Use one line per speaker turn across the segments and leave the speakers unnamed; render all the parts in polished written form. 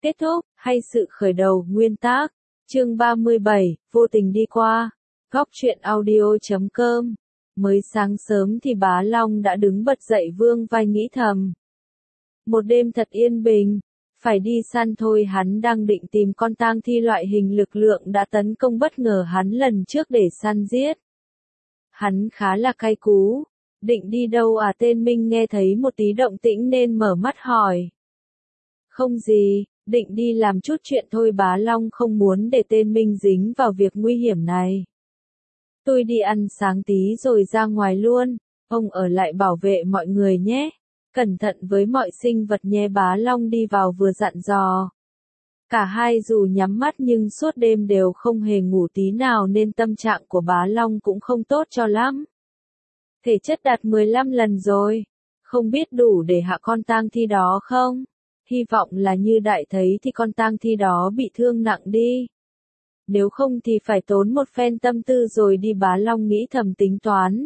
Kết thúc, hay sự khởi đầu, nguyên tác. Chương 37, vô tình đi qua. Góc truyện audio.com. Mới sáng sớm thì bá Long đã đứng bật dậy vương vai nghĩ thầm. Một đêm thật yên bình, phải đi săn thôi. Hắn đang định tìm con tang thi loại hình lực lượng đã tấn công bất ngờ hắn lần trước để săn giết. Hắn khá là cay cú. Định đi đâu à? Tên Minh nghe thấy một tí động tĩnh nên mở mắt hỏi. Không gì, định đi làm chút chuyện thôi. Bá Long không muốn để tên Minh dính vào việc nguy hiểm này. Tôi đi ăn sáng tí rồi ra ngoài luôn, ông ở lại bảo vệ mọi người nhé. Cẩn thận với mọi sinh vật nhé. Bá Long đi vào vừa dặn dò. Cả hai dù nhắm mắt nhưng suốt đêm đều không hề ngủ tí nào nên tâm trạng của bá Long cũng không tốt cho lắm. Thể chất đạt 15 lần rồi, không biết đủ để hạ con tang thi đó không? Hy vọng là như đại thấy thì con tang thi đó bị thương nặng đi. Nếu không thì phải tốn một phen tâm tư rồi đi. Bá Long nghĩ thầm tính toán.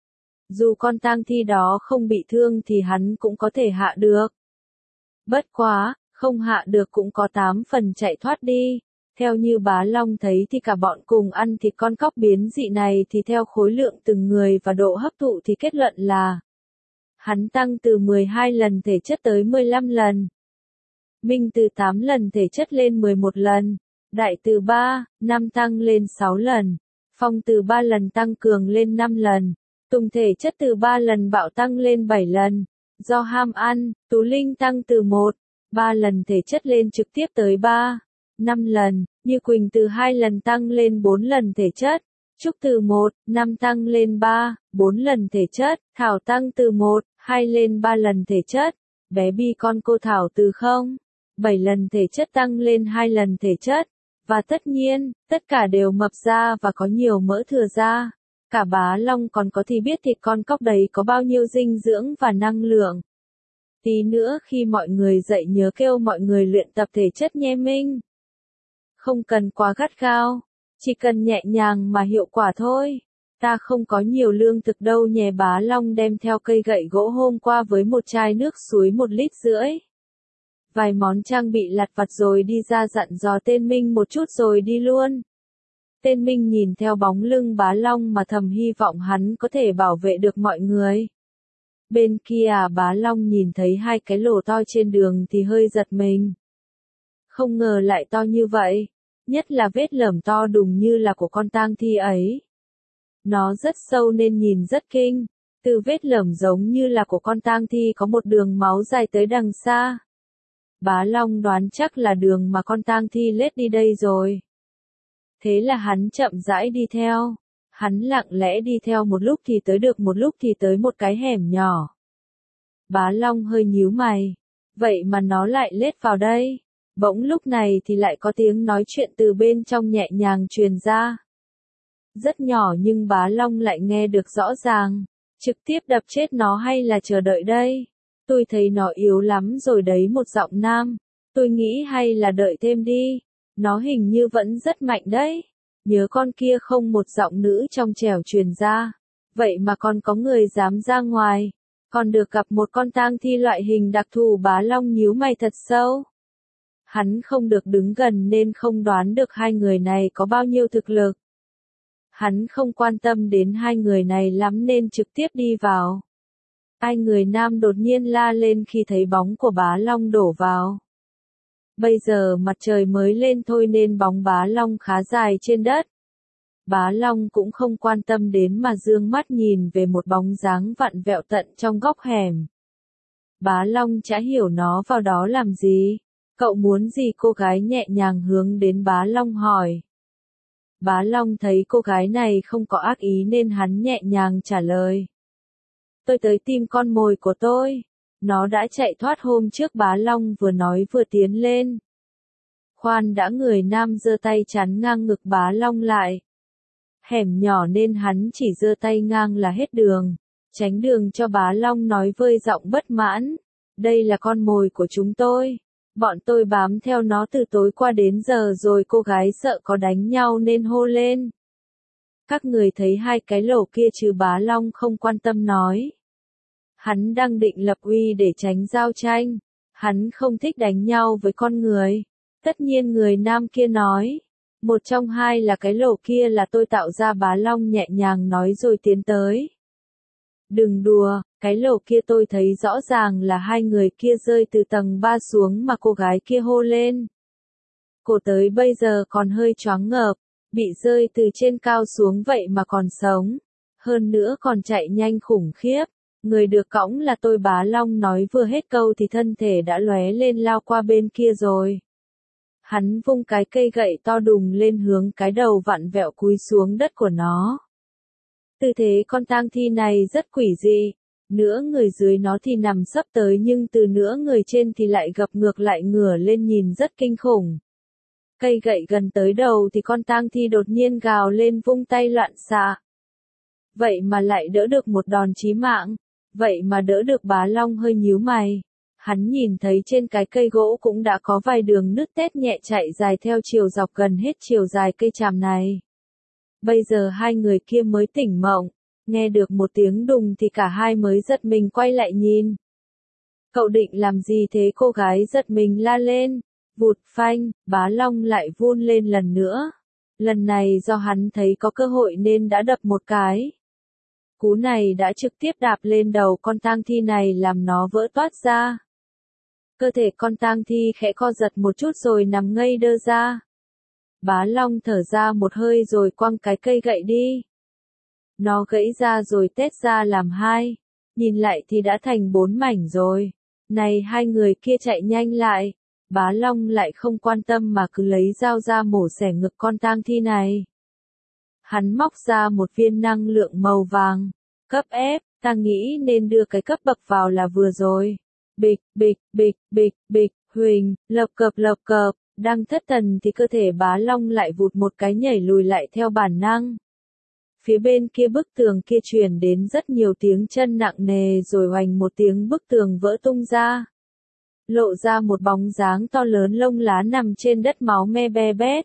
Dù con tang thi đó không bị thương thì hắn cũng có thể hạ được. Bất quá, không hạ được cũng có 8 phần chạy thoát đi. Theo như bá Long thấy thì cả bọn cùng ăn thịt con cóc biến dị này thì theo khối lượng từng người và độ hấp thụ thì kết luận là hắn tăng từ 12 lần thể chất tới 15 lần. Minh từ 8 lần thể chất lên 11 lần. Đại từ 3, 5 tăng lên 6 lần. Phong từ 3 lần tăng cường lên 5 lần. Tùng thể chất từ 3 lần bạo tăng lên 7 lần. Do ham ăn, Tú Linh tăng từ 3 lần thể chất lên trực tiếp tới 5 lần. Như Quỳnh từ 2 lần tăng lên 4 lần thể chất. Trúc từ 5 tăng lên 4 lần thể chất. Thảo tăng từ 2 lên 3 lần thể chất. Bé Bi con cô Thảo từ 7 lần thể chất tăng lên 2 lần thể chất. Và tất nhiên, tất cả đều mập ra và có nhiều mỡ thừa ra. Cả bá Long còn có thì biết thịt con cóc đấy có bao nhiêu dinh dưỡng và năng lượng. Tí nữa khi mọi người dậy nhớ kêu mọi người luyện tập thể chất nhé Minh. Không cần quá gắt gao, chỉ cần nhẹ nhàng mà hiệu quả thôi. Ta không có nhiều lương thực đâu nhé. Bá Long đem theo cây gậy gỗ hôm qua với một chai nước suối 1,5 lít. Vài món trang bị lặt vặt rồi đi ra dặn dò tên Minh một chút rồi đi luôn. Tên Minh nhìn theo bóng lưng bá Long mà thầm hy vọng hắn có thể bảo vệ được mọi người. Bên kia bá Long nhìn thấy 2 cái lỗ to trên đường thì hơi giật mình. Không ngờ lại to như vậy, nhất là vết lởm to đùng như là của con tang thi ấy. Nó rất sâu nên nhìn rất kinh, từ vết lởm giống như là của con tang thi có một đường máu dài tới đằng xa. Bá Long đoán chắc là đường mà con tang thi lết đi đây rồi. Thế là hắn chậm rãi đi theo. Hắn lặng lẽ đi theo một lúc thì tới được một lúc thì tới một cái hẻm nhỏ. Bá Long hơi nhíu mày. Vậy mà nó lại lết vào đây. Bỗng lúc này thì lại có tiếng nói chuyện từ bên trong nhẹ nhàng truyền ra. Rất nhỏ nhưng bá Long lại nghe được rõ ràng. Trực tiếp đập chết nó hay là chờ đợi đây? Tôi thấy nó yếu lắm rồi đấy. Một giọng nam. Tôi nghĩ hay là đợi thêm đi. Nó hình như vẫn rất mạnh đấy. Nhớ con kia không? Một giọng nữ trong trẻo truyền ra. Vậy mà còn có người dám ra ngoài. Còn được gặp một con tang thi loại hình đặc thù. Bá Long nhíu mày thật sâu. Hắn không được đứng gần nên không đoán được 2 người này có bao nhiêu thực lực. Hắn không quan tâm đến 2 người này lắm nên trực tiếp đi vào. Ai người nam đột nhiên la lên khi thấy bóng của bá Long đổ vào. Bây giờ mặt trời mới lên thôi nên bóng bá Long khá dài trên đất. Bá Long cũng không quan tâm đến mà dương mắt nhìn về một bóng dáng vặn vẹo tận trong góc hẻm. Bá Long chả hiểu nó vào đó làm gì. Cậu muốn gì? Cô gái nhẹ nhàng hướng đến bá Long hỏi. Bá Long thấy cô gái này không có ác ý nên hắn nhẹ nhàng trả lời. Tôi tới tìm con mồi của tôi. Nó đã chạy thoát hôm trước. Bá Long vừa nói vừa tiến lên. Khoan đã, người nam giơ tay chắn ngang ngực bá Long lại. Hẻm nhỏ nên hắn chỉ giơ tay ngang là hết đường. Tránh đường cho. Bá Long nói vơi giọng bất mãn. Đây là con mồi của chúng tôi. Bọn tôi bám theo nó từ tối qua đến giờ rồi. Cô gái sợ có đánh nhau nên hô lên. Các người thấy 2 cái lỗ kia chứ? Bá Long không quan tâm nói. Hắn đang định lập uy để tránh giao tranh. Hắn không thích đánh nhau với con người. Tất nhiên người nam kia nói. Một trong hai là cái lỗ kia là tôi tạo ra, Bá Long nhẹ nhàng nói rồi tiến tới. Đừng đùa, cái lỗ kia tôi thấy rõ ràng là hai người kia rơi từ tầng 3 xuống mà cô gái kia hô lên. Cô tới bây giờ còn hơi choáng ngợp, bị rơi từ trên cao xuống vậy mà còn sống. Hơn nữa còn chạy nhanh khủng khiếp. Người được cõng là tôi, Bá Long nói vừa hết câu thì thân thể đã lóe lên lao qua bên kia rồi. Hắn vung cái cây gậy to đùng lên hướng cái đầu vặn vẹo cúi xuống đất của nó. Tư thế con tang thi này rất quỷ dị. Nửa người dưới nó thì nằm sấp tới nhưng từ nửa người trên thì lại gập ngược lại ngửa lên nhìn rất kinh khủng. Cây gậy gần tới đầu thì con tang thi đột nhiên gào lên vung tay loạn xạ. Vậy mà lại đỡ được một đòn chí mạng. Vậy mà đỡ được, Bá Long hơi nhíu mày. Hắn nhìn thấy trên cái cây gỗ cũng đã có vài đường nứt tét nhẹ chạy dài theo chiều dọc gần hết chiều dài cây tràm này. Bây giờ hai người kia mới tỉnh mộng, nghe được một tiếng đùng thì cả hai mới giật mình quay lại nhìn. Cậu định làm gì thế? Cô gái giật mình la lên. Vụt phanh, Bá Long lại vun lên lần nữa. Lần này do hắn thấy có cơ hội nên đã đập một cái. Cú này đã trực tiếp đạp lên đầu con tang thi này làm nó vỡ toát ra. Cơ thể con tang thi khẽ co giật một chút rồi nằm ngây đơ ra. Bá Long thở ra một hơi rồi quăng cái cây gậy đi. Nó gãy ra rồi tét ra làm hai. Nhìn lại thì đã thành 4 mảnh rồi. Này, hai người kia chạy nhanh lại. Bá Long lại không quan tâm mà cứ lấy dao ra mổ xẻ ngực con tang thi này. Hắn móc ra một viên năng lượng màu vàng. Cấp F, ta nghĩ nên đưa cái cấp bậc vào là vừa rồi. Bịch, bịch, bịch, bịch, bịch, huỳnh, lập cập, đang thất thần thì cơ thể Bá Long lại vụt một cái nhảy lùi lại theo bản năng. Phía bên kia bức tường kia truyền đến rất nhiều tiếng chân nặng nề rồi oành một tiếng bức tường vỡ tung ra. Lộ ra một bóng dáng to lớn lông lá nằm trên đất máu me be bét.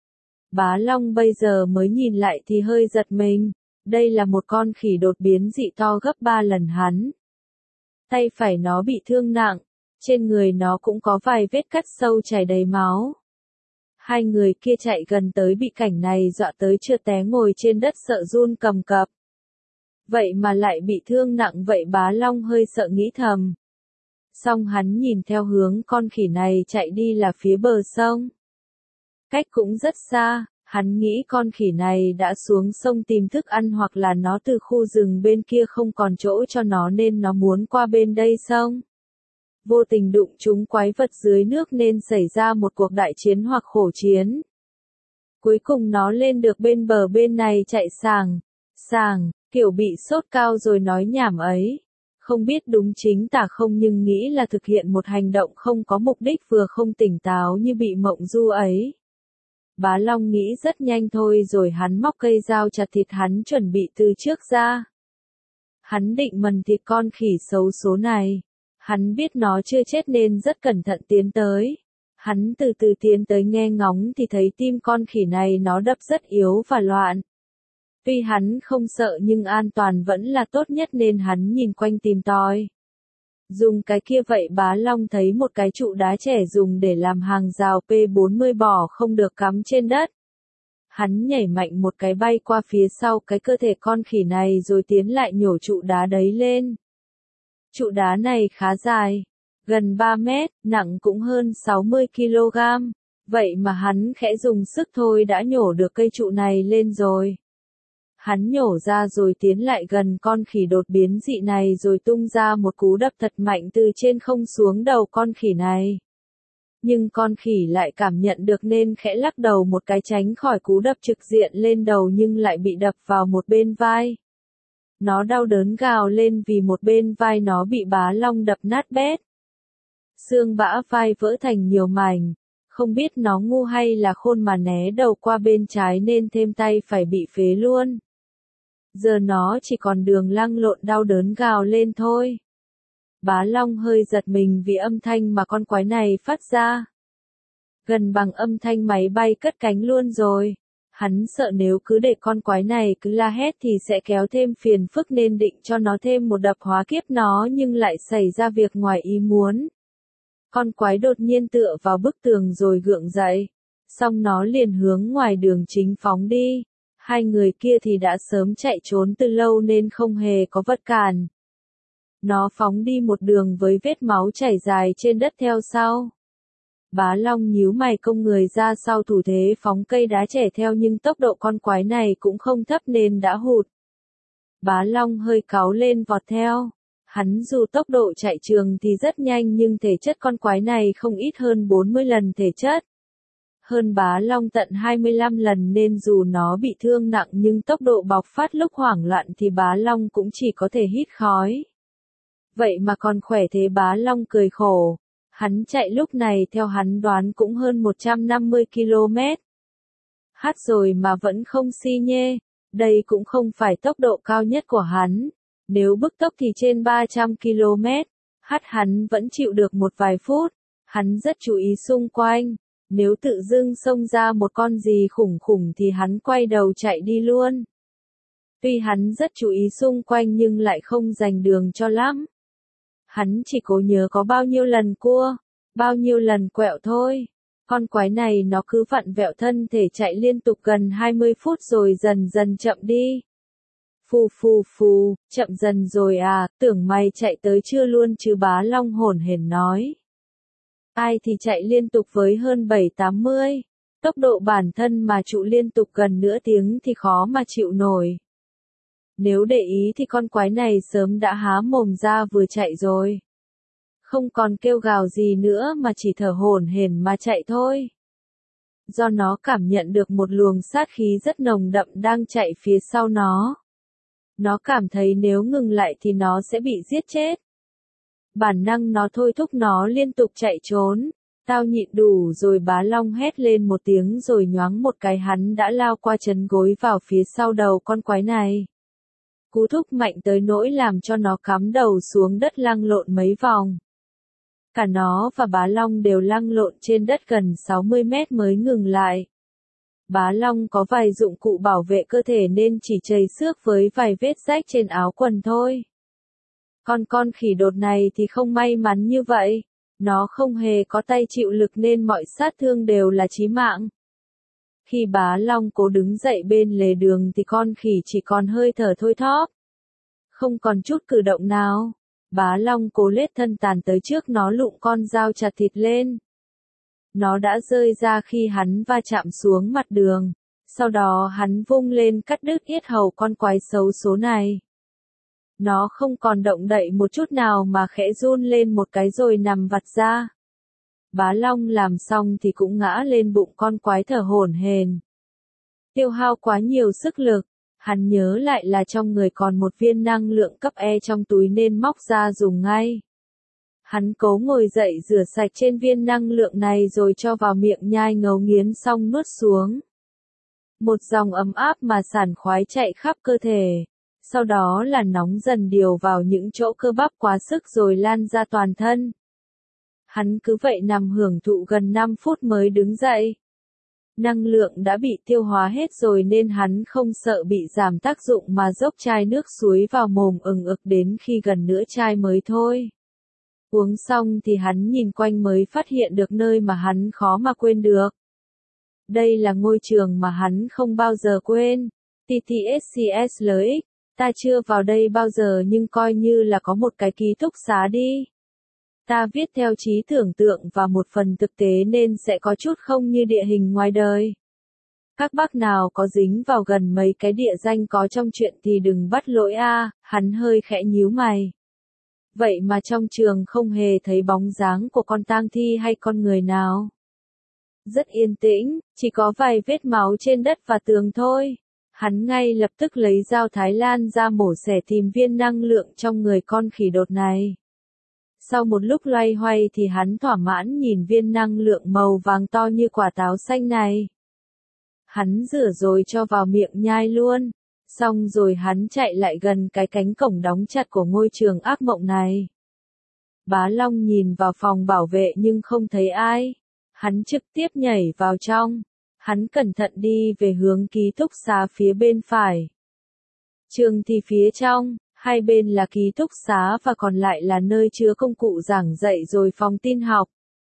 Bá Long bây giờ mới nhìn lại thì hơi giật mình. Đây là một con khỉ đột biến dị to gấp 3 lần hắn. Tay phải nó bị thương nặng, trên người nó cũng có vài vết cắt sâu chảy đầy máu. Hai người kia chạy gần tới bị cảnh này dọa tới chưa té ngồi trên đất sợ run cầm cập. Vậy mà lại bị thương nặng vậy, Bá Long hơi sợ nghĩ thầm. Xong hắn nhìn theo hướng con khỉ này chạy đi là phía bờ sông. Cách cũng rất xa. Hắn nghĩ con khỉ này đã xuống sông tìm thức ăn hoặc là nó từ khu rừng bên kia không còn chỗ cho nó nên nó muốn qua bên đây sông. Vô tình đụng trúng quái vật dưới nước nên xảy ra một cuộc đại chiến hoặc khổ chiến. Cuối cùng nó lên được bên bờ bên này chạy sàng, kiểu bị sốt cao rồi nói nhảm ấy. Không biết đúng chính tả không nhưng nghĩ là thực hiện một hành động không có mục đích vừa không tỉnh táo như bị mộng du ấy. Bá Long nghĩ rất nhanh thôi rồi hắn móc cây dao chặt thịt hắn chuẩn bị từ trước ra. Hắn định mần thịt con khỉ xấu số này. Hắn biết nó chưa chết nên rất cẩn thận tiến tới. Hắn từ từ tiến tới nghe ngóng thì thấy tim con khỉ này nó đập rất yếu và loạn. Tuy hắn không sợ nhưng an toàn vẫn là tốt nhất nên hắn nhìn quanh tìm tòi. Dùng cái kia vậy, Bá Long thấy một cái trụ đá trẻ dùng để làm hàng rào P40 bỏ không được cắm trên đất. Hắn nhảy mạnh một cái bay qua phía sau cái cơ thể con khỉ này rồi tiến lại nhổ trụ đá đấy lên. Trụ đá này khá dài, gần 3 mét, nặng cũng hơn 60 kg. Vậy mà hắn khẽ dùng sức thôi đã nhổ được cây trụ này lên rồi. Hắn nhổ ra rồi tiến lại gần con khỉ đột biến dị này rồi tung ra một cú đập thật mạnh từ trên không xuống đầu con khỉ này. Nhưng con khỉ lại cảm nhận được nên khẽ lắc đầu một cái tránh khỏi cú đập trực diện lên đầu nhưng lại bị đập vào một bên vai. Nó đau đớn gào lên vì một bên vai nó bị Bá Long đập nát bét. Xương bã vai vỡ thành nhiều mảnh. Không biết nó ngu hay là khôn mà né đầu qua bên trái nên thêm tay phải bị phế luôn. Giờ nó chỉ còn đường lăn lộn đau đớn gào lên thôi. Bá Long hơi giật mình vì âm thanh mà con quái này phát ra. Gần bằng âm thanh máy bay cất cánh luôn rồi. Hắn sợ nếu cứ để con quái này cứ la hét thì sẽ kéo thêm phiền phức nên định cho nó thêm một đập hóa kiếp nó nhưng lại xảy ra việc ngoài ý muốn. Con quái đột nhiên tựa vào bức tường rồi gượng dậy. Xong nó liền hướng ngoài đường chính phóng đi. Hai người kia thì đã sớm chạy trốn từ lâu nên không hề có vật cản. Nó phóng đi một đường với vết máu chảy dài trên đất theo sau. Bá Long nhíu mày công người ra sau thủ thế phóng cây đá trẻ theo nhưng tốc độ con quái này cũng không thấp nên đã hụt. Bá Long hơi cáu lên vọt theo. Hắn dù tốc độ chạy trường thì rất nhanh nhưng thể chất con quái này không ít hơn 40 lần thể chất. Hơn Bá Long tận 25 lần nên dù nó bị thương nặng nhưng tốc độ bộc phát lúc hoảng loạn thì Bá Long cũng chỉ có thể hít khói. Vậy mà còn khỏe thế Bá Long cười khổ. Hắn chạy lúc này theo hắn đoán cũng hơn 150 km. Hát rồi mà vẫn không xi nhê. Đây cũng không phải tốc độ cao nhất của hắn. Nếu bứt tốc thì trên 300 km. Hát hắn vẫn chịu được một vài phút. Hắn rất chú ý xung quanh. Nếu tự dưng xông ra một con gì khủng khủng thì hắn quay đầu chạy đi luôn. Tuy hắn rất chú ý xung quanh nhưng lại không dành đường cho lắm. Hắn chỉ cố nhớ có bao nhiêu lần cua, bao nhiêu lần quẹo thôi. Con quái này nó cứ vặn vẹo thân thể chạy liên tục gần 20 phút rồi dần dần chậm đi. Phù phù phù, chậm dần rồi à, tưởng mày chạy tới chưa luôn chứ Bá Long hổn hển nói. Ai thì chạy liên tục với hơn 7-80. Tốc độ bản thân mà trụ liên tục gần nửa tiếng thì khó mà chịu nổi. Nếu để ý thì con quái này sớm đã há mồm ra vừa chạy rồi. Không còn kêu gào gì nữa mà chỉ thở hổn hển mà chạy thôi. Do nó cảm nhận được một luồng sát khí rất nồng đậm đang chạy phía sau nó. Nó cảm thấy nếu ngừng lại thì nó sẽ bị giết chết. Bản năng nó thôi thúc nó liên tục chạy trốn. Tao nhịn đủ rồi Bá Long hét lên một tiếng rồi nhoáng một cái hắn đã lao qua chân gối vào phía sau đầu con quái này. Cú thúc mạnh tới nỗi làm cho nó cắm đầu xuống đất lăn lộn mấy vòng. Cả nó và Bá Long đều lăn lộn trên đất gần 60 mét mới ngừng lại. Bá Long có vài dụng cụ bảo vệ cơ thể nên chỉ chầy xước với vài vết rách trên áo quần thôi. Con khỉ đột này thì không may mắn như vậy. Nó không hề có tay chịu lực nên mọi sát thương đều là chí mạng. Khi Bá Long cố đứng dậy bên lề đường thì con khỉ chỉ còn hơi thở thôi thóp. Không còn chút cử động nào. Bá Long cố lết thân tàn tới trước nó lụng con dao chặt thịt lên. Nó đã rơi ra khi hắn va chạm xuống mặt đường. Sau đó hắn vung lên cắt đứt yết hầu con quái xấu số này. Nó không còn động đậy một chút nào mà khẽ run lên một cái rồi nằm vặt ra. Bá Long làm xong thì cũng ngã lên bụng con quái thở hổn hển. Tiêu hao quá nhiều sức lực, hắn nhớ lại là trong người còn một viên năng lượng cấp E trong túi nên móc ra dùng ngay. Hắn cố ngồi dậy rửa sạch trên viên năng lượng này rồi cho vào miệng nhai ngấu nghiến xong nuốt xuống. Một dòng ấm áp mà sảng khoái chạy khắp cơ thể. Sau đó là nóng dần điều vào những chỗ cơ bắp quá sức rồi lan ra toàn thân. Hắn cứ vậy nằm hưởng thụ gần 5 phút mới đứng dậy. Năng lượng đã bị tiêu hóa hết rồi nên hắn không sợ bị giảm tác dụng mà dốc chai nước suối vào mồm ừng ực đến khi gần nửa chai mới thôi. Uống xong thì hắn nhìn quanh mới phát hiện được nơi mà hắn khó mà quên được. Đây là ngôi trường mà hắn không bao giờ quên. TTSCS-LX, ta chưa vào đây bao giờ nhưng coi như là có một cái ký túc xá đi. Ta viết theo trí tưởng tượng và một phần thực tế nên sẽ có chút không như địa hình ngoài đời. Các bác nào có dính vào gần mấy cái địa danh có trong chuyện thì đừng bắt lỗi a, hắn hơi khẽ nhíu mày. Vậy mà trong trường không hề thấy bóng dáng của con tang thi hay con người nào. Rất yên tĩnh, chỉ có vài vết máu trên đất và tường thôi. Hắn ngay lập tức lấy dao Thái Lan ra mổ xẻ tìm viên năng lượng trong người con khỉ đột này. Sau một lúc loay hoay thì hắn thỏa mãn nhìn viên năng lượng màu vàng to như quả táo xanh này. Hắn rửa rồi cho vào miệng nhai luôn. Xong rồi hắn chạy lại gần cái cánh cổng đóng chặt của ngôi trường ác mộng này. Bá Long nhìn vào phòng bảo vệ nhưng không thấy ai. Hắn trực tiếp nhảy vào trong. Hắn cẩn thận đi về hướng ký túc xá phía bên phải. Trường thì phía trong, hai bên là ký túc xá và còn lại là nơi chứa công cụ giảng dạy rồi phòng tin học.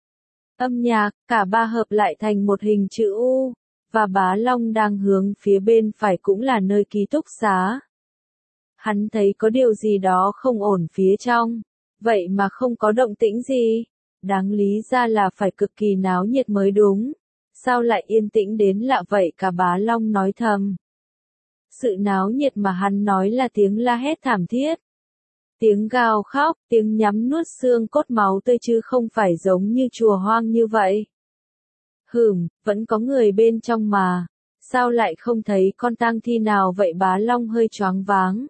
âm nhạc, cả ba hợp lại thành một hình chữ U, và Bá Long đang hướng phía bên phải cũng là nơi ký túc xá. Hắn thấy có điều gì đó không ổn phía trong, vậy mà không có động tĩnh gì. Đáng lý ra là phải cực kỳ náo nhiệt mới đúng. Sao lại yên tĩnh đến lạ vậy, cả Bá Long nói thầm. Sự náo nhiệt mà hắn nói là tiếng la hét thảm thiết. Tiếng gào khóc, tiếng nhắm nuốt xương cốt máu tươi chứ không phải giống như chùa hoang như vậy. Vẫn có người bên trong mà. Sao lại không thấy con tang thi nào vậy, Bá Long hơi choáng váng.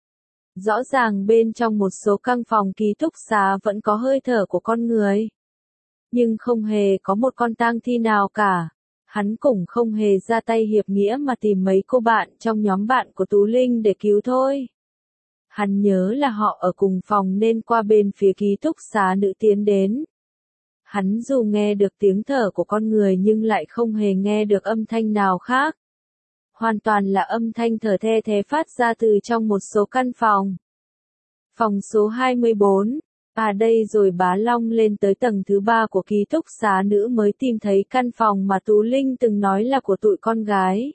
Rõ ràng bên trong một số căn phòng ký túc xá vẫn có hơi thở của con người. Nhưng không hề có một con tang thi nào cả. Hắn cũng không hề ra tay hiệp nghĩa mà tìm mấy cô bạn trong nhóm bạn của Tú Linh để cứu thôi. Hắn nhớ là họ ở cùng phòng nên qua bên phía ký túc xá nữ tiến đến. Hắn dù nghe được tiếng thở của con người nhưng lại không hề nghe được âm thanh nào khác. Hoàn toàn là âm thanh thở the thé phát ra từ trong một số căn phòng. Phòng số 24. À đây rồi, Bá Long lên tới tầng thứ 3 của ký túc xá nữ mới tìm thấy căn phòng mà Tú Linh từng nói là của tụi con gái.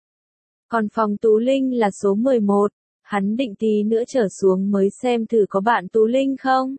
Còn phòng Tú Linh là số 11, hắn định tí nữa trở xuống mới xem thử có bạn Tú Linh không.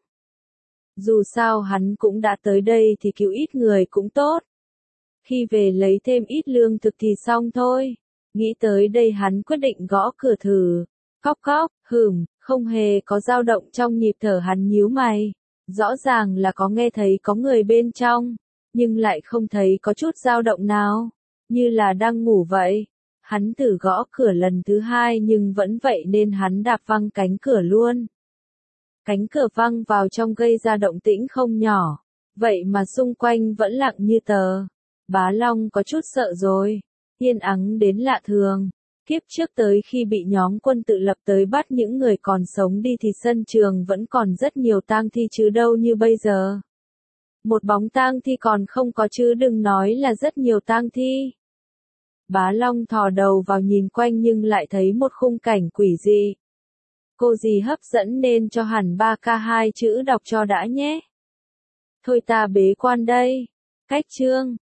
Dù sao hắn cũng đã tới đây thì cứu ít người cũng tốt. Khi về lấy thêm ít lương thực thì xong thôi. Nghĩ tới đây hắn quyết định gõ cửa thử. Cóc cóc, không hề có dao động trong nhịp thở, hắn nhíu mày. Rõ ràng là có nghe thấy có người bên trong, nhưng lại không thấy có chút dao động nào, như là đang ngủ vậy. Hắn thử gõ cửa lần thứ 2 nhưng vẫn vậy nên hắn đạp văng cánh cửa luôn. Cánh cửa văng vào trong gây ra động tĩnh không nhỏ, vậy mà xung quanh vẫn lặng như tờ. Bá Long có chút sợ rồi, yên ắng đến lạ thường. Kiếp trước tới khi bị nhóm quân tự lập tới bắt những người còn sống đi thì sân trường vẫn còn rất nhiều tang thi chứ đâu như bây giờ. Một bóng tang thi còn không có chứ đừng nói là rất nhiều tang thi. Bá Long thò đầu vào nhìn quanh nhưng lại thấy một khung cảnh quỷ dị. Cô gì hấp dẫn nên cho hẳn 3K2 chữ đọc cho đã nhé. Thôi ta bế quan đây. Cách chương